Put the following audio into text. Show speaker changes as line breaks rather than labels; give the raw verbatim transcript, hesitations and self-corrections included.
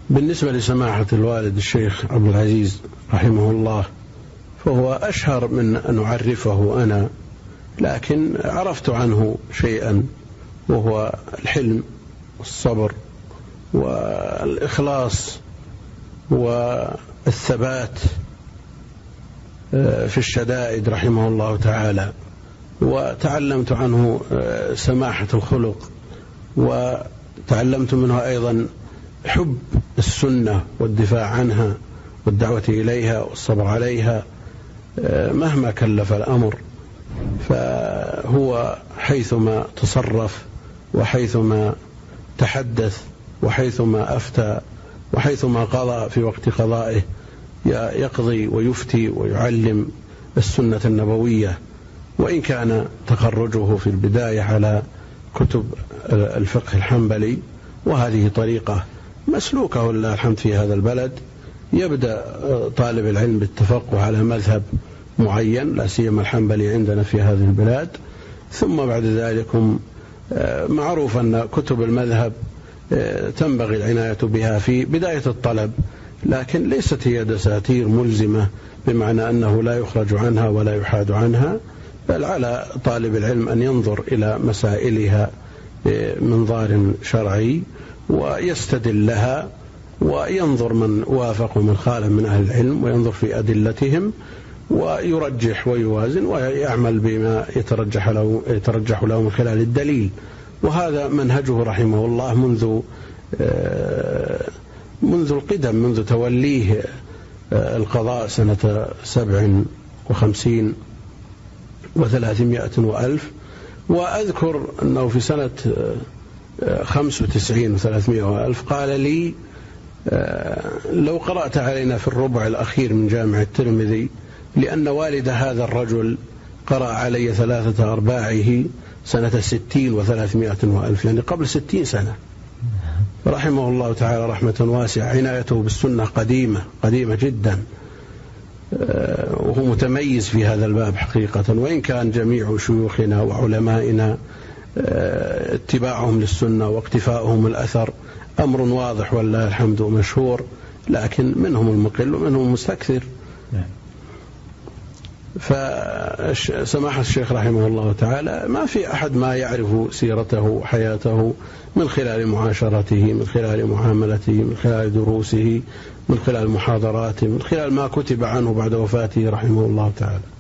بالنسبة لسماحة الوالد الشيخ عبد العزيز رحمه الله، فهو أشهر من أن أعرفه أنا، لكن عرفت عنه شيئا، وهو الحلم والصبر والإخلاص والثبات في الشدائد رحمه الله تعالى. وتعلمت عنه سماحة الخلق، وتعلمت منه أيضا حب السنة والدفاع عنها والدعوة إليها والصبر عليها مهما كلف الأمر. فهو حيثما تصرف وحيثما تحدث وحيثما أفتى وحيثما قضى في وقت قضائه يقضي ويفتي ويعلم السنة النبوية. وإن كان تخرجه في البداية على كتب الفقه الحنبلي، وهذه طريقة مسلوكة ولله الحمد في هذا البلد، يبدأ طالب العلم بالتفقه على مذهب معين، لا سيما الحنبلي عندنا في هذه البلاد، ثم بعد ذلك معروف أن كتب المذهب تنبغي العناية بها في بداية الطلب، لكن ليست هي دساتير ملزمة بمعنى أنه لا يخرج عنها ولا يحاد عنها، بل على طالب العلم أن ينظر إلى مسائلها بمنظار شرعي ويستدل لها، وينظر من وافق ومن خالف من أهل العلم، وينظر في أدلتهم ويرجح ويوازن ويعمل بما يترجح له, يترجح له من خلال الدليل. وهذا منهجه رحمه الله منذ منذ القدم، منذ توليه القضاء سنة سبع وخمسين وثلاثمائة وألف. وأذكر أنه في سنة خمس وتسعين وثلاثمائة وألف قال لي: لو قرأت علينا في الربع الأخير من جامع الترمذي، لأن والد هذا الرجل قرأ علي ثلاثة أرباعه سنة ستين وثلاثمائة وألف، يعني قبل ستين سنة، رحمه الله تعالى رحمة واسعة. عنايته بالسنة قديمة قديمة جدا، وهو متميز في هذا الباب حقيقة. وإن كان جميع شيوخنا وعلمائنا اتباعهم للسنة واقتفاؤهم الأثر أمر واضح والله الحمد مشهور، لكن منهم المقل ومنهم المستكثر. فسماحة الشيخ رحمه الله تعالى ما في أحد ما يعرف سيرته وحياته من خلال معاشرته، من خلال معاملته، من خلال دروسه، من خلال محاضراته، من خلال ما كتب عنه بعد وفاته رحمه الله تعالى.